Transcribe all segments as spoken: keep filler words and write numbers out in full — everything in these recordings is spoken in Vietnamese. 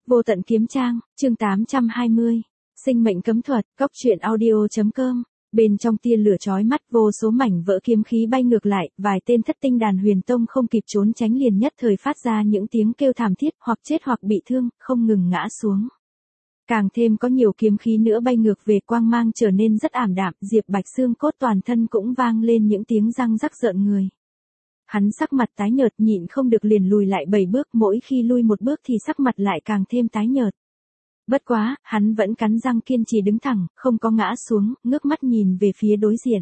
Vô tận kiếm trang, chương tám trăm hai mươi. Sinh mệnh cấm thuật, cốc truyện audio.com. Bên trong tia lửa chói mắt, vô số mảnh vỡ kiếm khí bay ngược lại, vài tên thất tinh đàn huyền tông không kịp trốn tránh liền nhất thời phát ra những tiếng kêu thảm thiết, hoặc chết hoặc bị thương, không ngừng ngã xuống. Càng thêm có nhiều kiếm khí nữa bay ngược về, quang mang trở nên rất ảm đạm, Diệp Bạch xương cốt toàn thân cũng vang lên những tiếng răng rắc rợn người. Hắn sắc mặt tái nhợt, nhịn không được liền lùi lại bảy bước, mỗi khi lui một bước thì sắc mặt lại càng thêm tái nhợt. Bất quá, hắn vẫn cắn răng kiên trì đứng thẳng, không có ngã xuống, ngước mắt nhìn về phía đối diện.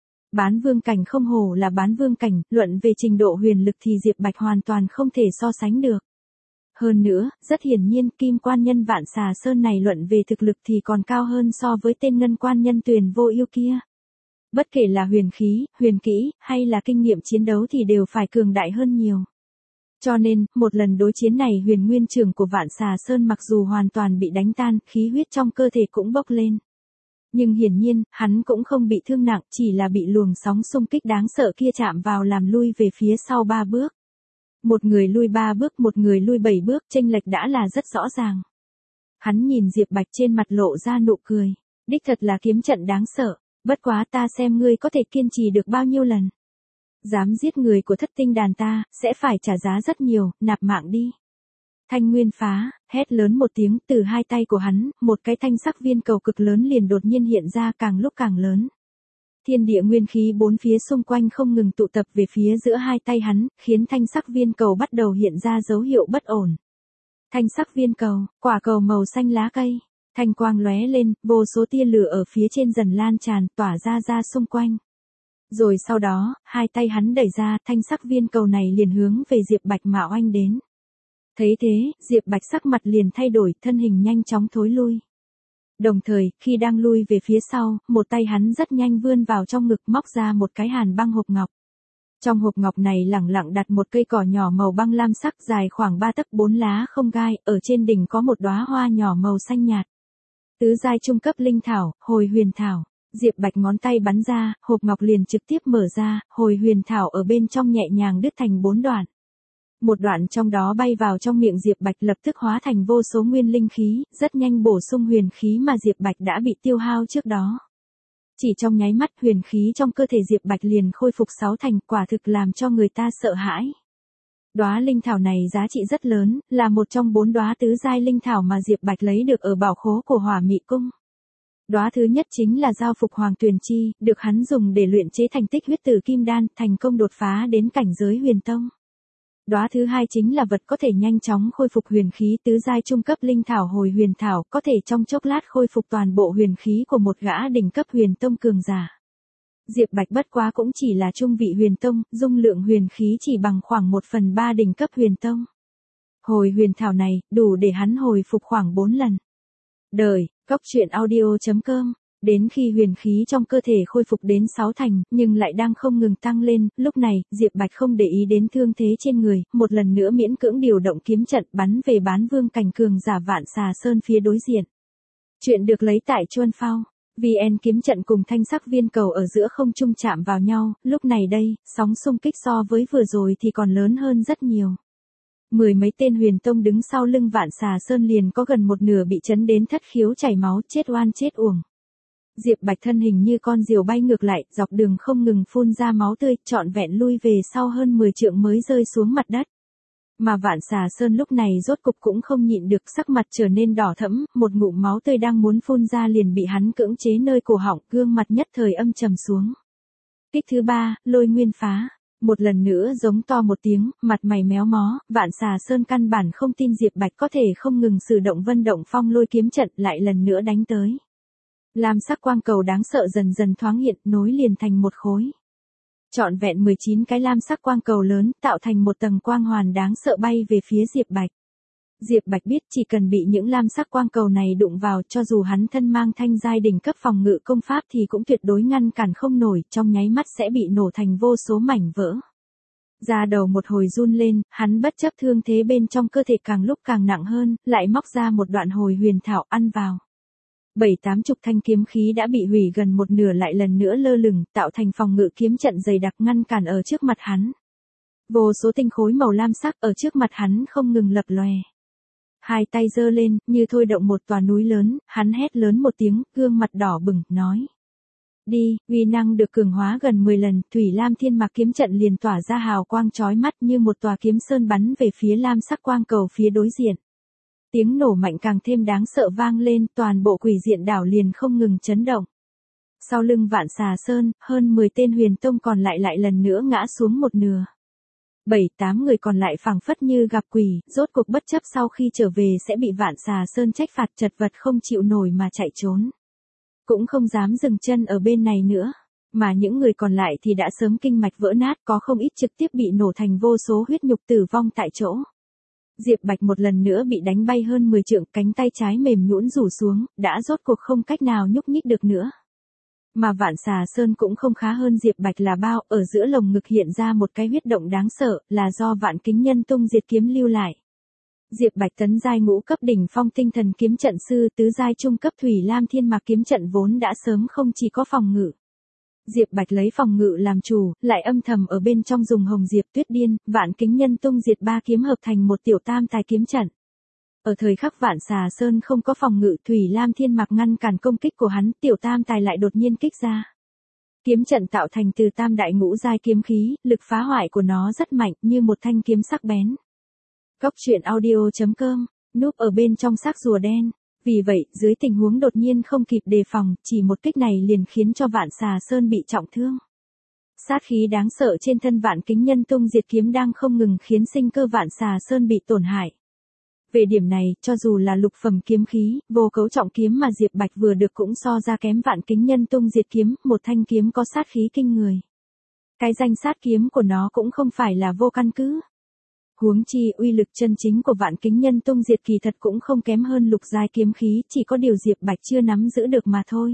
Bán vương cảnh không hổ là bán vương cảnh, luận về trình độ huyền lực thì Diệp Bạch hoàn toàn không thể so sánh được. Hơn nữa, rất hiển nhiên kim quan nhân Vạn Xà Sơn này luận về thực lực thì còn cao hơn so với tên ngân quan nhân Tuyền Vô Ưu kia. Bất kể là huyền khí, huyền kỹ, hay là kinh nghiệm chiến đấu thì đều phải cường đại hơn nhiều. Cho nên, một lần đối chiến này huyền nguyên trưởng của Vạn Xà Sơn mặc dù hoàn toàn bị đánh tan, khí huyết trong cơ thể cũng bốc lên. Nhưng hiển nhiên, hắn cũng không bị thương nặng, chỉ là bị luồng sóng xung kích đáng sợ kia chạm vào làm lui về phía sau ba bước. Một người lui ba bước, một người lui bảy bước, chênh lệch đã là rất rõ ràng. Hắn nhìn Diệp Bạch trên mặt lộ ra nụ cười. Đích thật là kiếm trận đáng sợ, bất quá ta xem ngươi có thể kiên trì được bao nhiêu lần. Dám giết người của thất tinh đàn ta, sẽ phải trả giá rất nhiều, nạp mạng đi. Thanh nguyên phá, hét lớn một tiếng, từ hai tay của hắn, một cái thanh sắc viên cầu cực lớn liền đột nhiên hiện ra, càng lúc càng lớn. Thiên địa nguyên khí bốn phía xung quanh không ngừng tụ tập về phía giữa hai tay hắn, khiến thanh sắc viên cầu bắt đầu hiện ra dấu hiệu bất ổn. Thanh sắc viên cầu, quả cầu màu xanh lá cây, thanh quang lóe lên, vô số tia lửa ở phía trên dần lan tràn, tỏa ra ra xung quanh. Rồi sau đó, hai tay hắn đẩy ra, thanh sắc viên cầu này liền hướng về Diệp Bạch mà oanh đến. Thấy thế, Diệp Bạch sắc mặt liền thay đổi, thân hình nhanh chóng thối lui. Đồng thời, khi đang lui về phía sau, một tay hắn rất nhanh vươn vào trong ngực, móc ra một cái hàn băng hộp ngọc. Trong hộp ngọc này lẳng lặng đặt một cây cỏ nhỏ màu băng lam sắc dài khoảng ba tấc, bốn lá không gai, ở trên đỉnh có một đóa hoa nhỏ màu xanh nhạt. Tứ giai trung cấp linh thảo, hồi huyền thảo. Diệp Bạch ngón tay bắn ra, hộp ngọc liền trực tiếp mở ra, hồi huyền thảo ở bên trong nhẹ nhàng đứt thành bốn đoạn. Một đoạn trong đó bay vào trong miệng Diệp Bạch, lập tức hóa thành vô số nguyên linh khí, rất nhanh bổ sung huyền khí mà Diệp Bạch đã bị tiêu hao trước đó. Chỉ trong nháy mắt, huyền khí trong cơ thể Diệp Bạch liền khôi phục sáu thành, quả thực làm cho người ta sợ hãi. Đóa linh thảo này giá trị rất lớn, là một trong bốn đóa tứ giai linh thảo mà Diệp Bạch lấy được ở bảo khố của Hỏa Mị Cung. Đóa thứ nhất chính là giao phục hoàng tuyền chi, được hắn dùng để luyện chế thành tích huyết tử kim đan, thành công đột phá đến cảnh giới huyền tông. Đóa thứ hai chính là vật có thể nhanh chóng khôi phục huyền khí, tứ giai trung cấp linh thảo hồi huyền thảo, có thể trong chốc lát khôi phục toàn bộ huyền khí của một gã đỉnh cấp huyền tông cường giả. Diệp Bạch bất quá cũng chỉ là trung vị huyền tông, dung lượng huyền khí chỉ bằng khoảng một phần ba đỉnh cấp huyền tông. Hồi huyền thảo này, đủ để hắn hồi phục khoảng bốn lần. Đời, cốc truyện audio.com. Đến khi huyền khí trong cơ thể khôi phục đến sáu thành, nhưng lại đang không ngừng tăng lên, lúc này, Diệp Bạch không để ý đến thương thế trên người, một lần nữa miễn cưỡng điều động kiếm trận bắn về bán vương cảnh cường giả Vạn Xà Sơn phía đối diện. Chuyện được lấy tại Chuan Phao. vê en kiếm trận cùng thanh sắc viên cầu ở giữa không trung chạm vào nhau, lúc này đây, sóng xung kích so với vừa rồi thì còn lớn hơn rất nhiều. Mười mấy tên huyền tông đứng sau lưng Vạn Xà Sơn liền có gần một nửa bị chấn đến thất khiếu chảy máu, chết oan chết uổng. Diệp Bạch thân hình như con diều bay ngược lại, dọc đường không ngừng phun ra máu tươi, trọn vẹn lui về sau hơn mười trượng mới rơi xuống mặt đất. Mà Vạn Xà Sơn lúc này rốt cục cũng không nhịn được, sắc mặt trở nên đỏ thẫm, một ngụm máu tươi đang muốn phun ra liền bị hắn cưỡng chế nơi cổ họng, gương mặt nhất thời âm trầm xuống. Kích thứ ba, lôi nguyên phá. Một lần nữa giống to một tiếng, mặt mày méo mó, Vạn Xà Sơn căn bản không tin Diệp Bạch có thể không ngừng sử động vân động phong lôi kiếm trận, lại lần nữa đánh tới. Lam sắc quang cầu đáng sợ dần dần thoáng hiện, nối liền thành một khối. Trọn vẹn mười chín cái lam sắc quang cầu lớn, tạo thành một tầng quang hoàn đáng sợ bay về phía Diệp Bạch. Diệp Bạch biết chỉ cần bị những lam sắc quang cầu này đụng vào, cho dù hắn thân mang thanh giai đỉnh cấp phòng ngự công pháp thì cũng tuyệt đối ngăn cản không nổi, trong nháy mắt sẽ bị nổ thành vô số mảnh vỡ. Da đầu một hồi run lên, hắn bất chấp thương thế bên trong cơ thể càng lúc càng nặng hơn, lại móc ra một đoạn hồi huyền thảo ăn vào. Bảy tám chục thanh kiếm khí đã bị hủy gần một nửa lại lần nữa lơ lửng, tạo thành phòng ngự kiếm trận dày đặc ngăn cản ở trước mặt hắn. Vô số tinh khối màu lam sắc ở trước mặt hắn không ngừng lập lòe. Hai tay giơ lên, như thôi động một tòa núi lớn, hắn hét lớn một tiếng, gương mặt đỏ bừng, nói. Đi, uy năng được cường hóa gần mười lần, Thủy Lam Thiên Mạc kiếm trận liền tỏa ra hào quang chói mắt như một tòa kiếm sơn bắn về phía lam sắc quang cầu phía đối diện. Tiếng nổ mạnh càng thêm đáng sợ vang lên, toàn bộ quỷ diện đảo liền không ngừng chấn động. Sau lưng Vạn Xà Sơn, hơn mười tên huyền tông còn lại lại lần nữa ngã xuống một nửa. Bảy tám người còn lại phảng phất như gặp quỷ, rốt cuộc bất chấp sau khi trở về sẽ bị Vạn Xà Sơn trách phạt, chật vật không chịu nổi mà chạy trốn. Cũng không dám dừng chân ở bên này nữa, mà những người còn lại thì đã sớm kinh mạch vỡ nát, có không ít trực tiếp bị nổ thành vô số huyết nhục tử vong tại chỗ. Diệp Bạch một lần nữa bị đánh bay hơn mười trượng, cánh tay trái mềm nhũn rủ xuống, đã rốt cuộc không cách nào nhúc nhích được nữa. Mà Vạn Xà Sơn cũng không khá hơn Diệp Bạch là bao, ở giữa lồng ngực hiện ra một cái huyết động đáng sợ, là do Vạn Kính Nhân Tung Diệt kiếm lưu lại. Diệp Bạch tấn giai ngũ cấp đỉnh phong tinh thần kiếm trận sư, tứ giai trung cấp Thủy Lam Thiên Mạc kiếm trận vốn đã sớm không chỉ có phòng ngự. Diệp Bạch lấy phòng ngự làm chủ, lại âm thầm ở bên trong dùng Hồng Diệp Tuyết Điên, Vạn Kính Nhân Tung Diệt ba kiếm hợp thành một tiểu tam tài kiếm trận. Ở thời khắc Vạn Xà Sơn không có phòng ngự, Thủy Lam Thiên Mạc ngăn cản công kích của hắn, tiểu tam tài lại đột nhiên kích ra. Kiếm trận tạo thành từ tam đại ngũ giai kiếm khí, lực phá hoại của nó rất mạnh, như một thanh kiếm sắc bén. Góc truyện audio chấm com, núp ở bên trong xác rùa đen. Vì vậy, dưới tình huống đột nhiên không kịp đề phòng, chỉ một kích này liền khiến cho Vạn Xà Sơn bị trọng thương. Sát khí đáng sợ trên thân Vạn Kính Nhân Tung Diệt kiếm đang không ngừng khiến sinh cơ Vạn Xà Sơn bị tổn hại. Về điểm này, cho dù là lục phẩm kiếm khí, vô cấu trọng kiếm mà Diệp Bạch vừa được cũng so ra kém Vạn Kính Nhân Tung Diệt kiếm, một thanh kiếm có sát khí kinh người. Cái danh sát kiếm của nó cũng không phải là vô căn cứ. Huống chi uy lực chân chính của Vạn Kính Nhân Tung Diệt kỳ thật cũng không kém hơn lục giai kiếm khí, chỉ có điều Diệp Bạch chưa nắm giữ được mà thôi.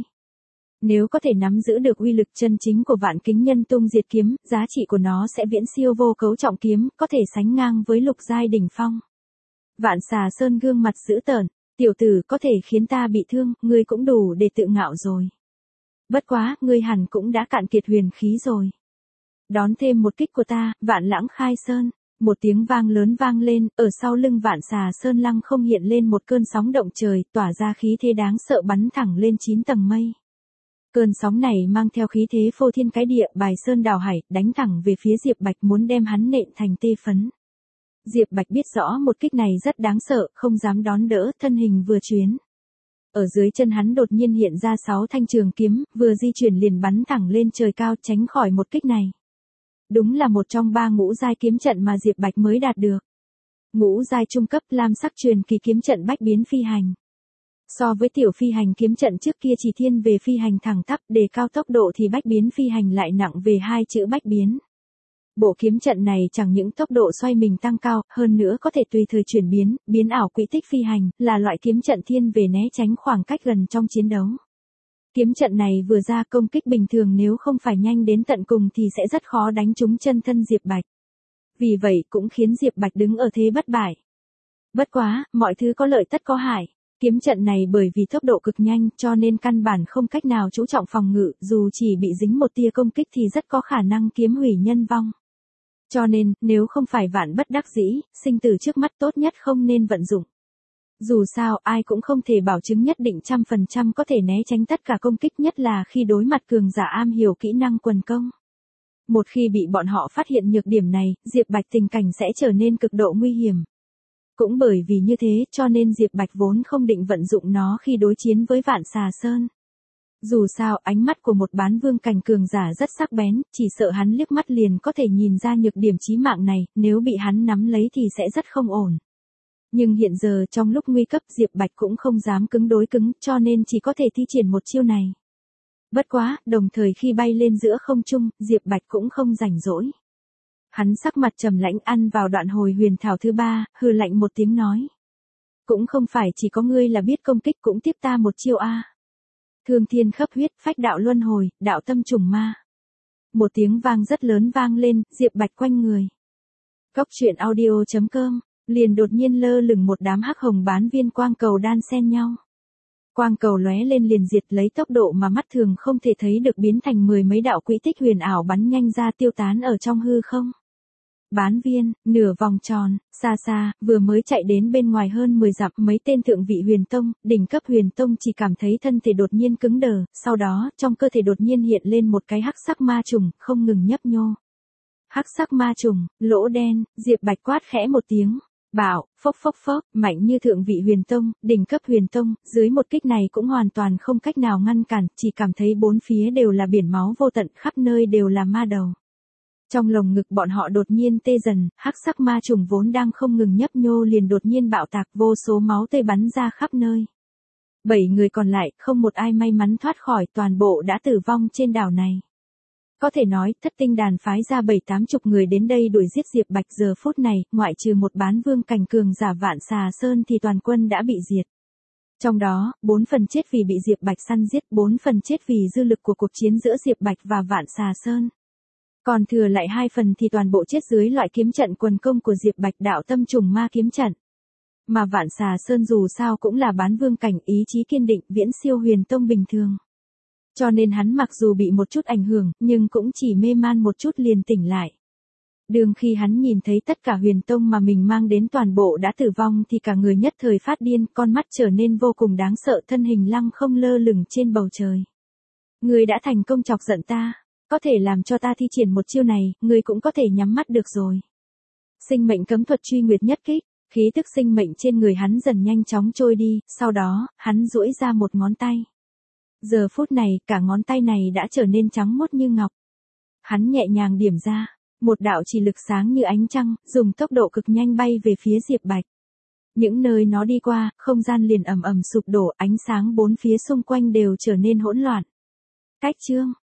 Nếu có thể nắm giữ được uy lực chân chính của Vạn Kính Nhân Tung Diệt kiếm, giá trị của nó sẽ viễn siêu vô cấu trọng kiếm, có thể sánh ngang với lục giai đỉnh phong. Vạn Xà Sơn gương mặt dữ tợn, tiểu tử có thể khiến ta bị thương, ngươi cũng đủ để tự ngạo rồi. Bất quá, ngươi hẳn cũng đã cạn kiệt huyền khí rồi. Đón thêm một kích của ta, Vạn Lãng Khai Sơn. Một tiếng vang lớn vang lên, ở sau lưng Vạn Xà Sơn lăng không hiện lên một cơn sóng động trời, tỏa ra khí thế đáng sợ bắn thẳng lên chín tầng mây. Cơn sóng này mang theo khí thế phô thiên cái địa, bài sơn đào hải, đánh thẳng về phía Diệp Bạch muốn đem hắn nện thành tê phấn. Diệp Bạch biết rõ một kích này rất đáng sợ, không dám đón đỡ, thân hình vừa chuyến. Ở dưới chân hắn đột nhiên hiện ra sáu thanh trường kiếm, vừa di chuyển liền bắn thẳng lên trời cao tránh khỏi một kích này. Đúng là một trong ba ngũ giai kiếm trận mà Diệp Bạch mới đạt được. Ngũ giai trung cấp lam sắc truyền kỳ kiếm trận bách biến phi hành. So với tiểu phi hành kiếm trận trước kia chỉ thiên về phi hành thẳng tắp, đề cao tốc độ thì bách biến phi hành lại nặng về hai chữ bách biến. Bộ kiếm trận này chẳng những tốc độ xoay mình tăng cao, hơn nữa có thể tùy thời chuyển biến, biến ảo quỹ tích phi hành, là loại kiếm trận thiên về né tránh khoảng cách gần trong chiến đấu. Kiếm trận này vừa ra công kích bình thường nếu không phải nhanh đến tận cùng thì sẽ rất khó đánh trúng chân thân Diệp Bạch. Vì vậy cũng khiến Diệp Bạch đứng ở thế bất bại. Bất quá, mọi thứ có lợi tất có hại. Kiếm trận này bởi vì tốc độ cực nhanh cho nên căn bản không cách nào chú trọng phòng ngự, dù chỉ bị dính một tia công kích thì rất có khả năng kiếm hủy nhân vong. Cho nên, nếu không phải vạn bất đắc dĩ, sinh tử trước mắt tốt nhất không nên vận dụng. Dù sao, ai cũng không thể bảo chứng nhất định trăm phần trăm có thể né tránh tất cả công kích, nhất là khi đối mặt cường giả am hiểu kỹ năng quần công. Một khi bị bọn họ phát hiện nhược điểm này, Diệp Bạch tình cảnh sẽ trở nên cực độ nguy hiểm. Cũng bởi vì như thế cho nên Diệp Bạch vốn không định vận dụng nó khi đối chiến với Vạn Xà Sơn. Dù sao, ánh mắt của một bán vương cảnh cường giả rất sắc bén, chỉ sợ hắn liếc mắt liền có thể nhìn ra nhược điểm chí mạng này, nếu bị hắn nắm lấy thì sẽ rất không ổn. Nhưng hiện giờ trong lúc nguy cấp Diệp Bạch cũng không dám cứng đối cứng, cho nên chỉ có thể thi triển một chiêu này. Bất quá, đồng thời khi bay lên giữa không trung, Diệp Bạch cũng không rảnh rỗi. Hắn sắc mặt trầm lãnh ăn vào đoạn hồi huyền thảo thứ ba, hừ lạnh một tiếng nói. Cũng không phải chỉ có ngươi là biết công kích, cũng tiếp ta một chiêu a. Thương thiên khắp huyết, phách đạo luân hồi, đạo tâm trùng ma. Một tiếng vang rất lớn vang lên, Diệp Bạch quanh người. Góc truyện audio chấm com, liền đột nhiên lơ lửng một đám hắc hồng bán viên quang cầu đan xen nhau. Quang cầu lóe lên liền diệt lấy tốc độ mà mắt thường không thể thấy được, biến thành mười mấy đạo quỹ tích huyền ảo bắn nhanh ra tiêu tán ở trong hư không. Bán viên, nửa vòng tròn, xa xa, vừa mới chạy đến bên ngoài hơn mười dặm, mấy tên thượng vị huyền tông, đỉnh cấp huyền tông chỉ cảm thấy thân thể đột nhiên cứng đờ, sau đó, trong cơ thể đột nhiên hiện lên một cái hắc sắc ma trùng, không ngừng nhấp nhô. Hắc sắc ma trùng, lỗ đen, Diệp Bạch quát khẽ một tiếng. Bảo, phốc phốc phốc, mạnh như thượng vị huyền tông, đỉnh cấp huyền tông, dưới một kích này cũng hoàn toàn không cách nào ngăn cản, chỉ cảm thấy bốn phía đều là biển máu vô tận, khắp nơi đều là ma đầu. Trong lồng ngực bọn họ đột nhiên tê dần, hắc sắc ma trùng vốn đang không ngừng nhấp nhô liền đột nhiên bạo tạc, vô số máu tươi bắn ra khắp nơi. Bảy người còn lại, không một ai may mắn thoát khỏi, toàn bộ đã tử vong trên đảo này. Có thể nói, thất tinh đàn phái ra bảy tám chục người đến đây đuổi giết Diệp Bạch, giờ phút này, ngoại trừ một bán vương cảnh cường giả Vạn Xà Sơn thì toàn quân đã bị diệt. Trong đó, bốn phần chết vì bị Diệp Bạch săn giết, bốn phần chết vì dư lực của cuộc chiến giữa Diệp Bạch và Vạn Xà Sơn. Còn thừa lại hai phần thì toàn bộ chết dưới loại kiếm trận quần công của Diệp Bạch, đạo tâm trùng ma kiếm trận. Mà Vạn Xà Sơn dù sao cũng là bán vương cảnh, ý chí kiên định, viễn siêu huyền tông bình thường. Cho nên hắn mặc dù bị một chút ảnh hưởng, nhưng cũng chỉ mê man một chút liền tỉnh lại. Đường khi hắn nhìn thấy tất cả huyền tông mà mình mang đến toàn bộ đã tử vong thì cả người nhất thời phát điên, con mắt trở nên vô cùng đáng sợ, thân hình lăng không lơ lửng trên bầu trời. Ngươi đã thành công chọc giận ta, có thể làm cho ta thi triển một chiêu này, ngươi cũng có thể nhắm mắt được rồi. Sinh mệnh cấm thuật truy nguyệt nhất kích, khí tức sinh mệnh trên người hắn dần nhanh chóng trôi đi, sau đó, hắn duỗi ra một ngón tay. Giờ phút này, cả ngón tay này đã trở nên trắng muốt như ngọc. Hắn nhẹ nhàng điểm ra, một đạo chỉ lực sáng như ánh trăng, dùng tốc độ cực nhanh bay về phía Diệp Bạch. Những nơi nó đi qua, không gian liền ầm ầm sụp đổ, ánh sáng bốn phía xung quanh đều trở nên hỗn loạn. Cách chương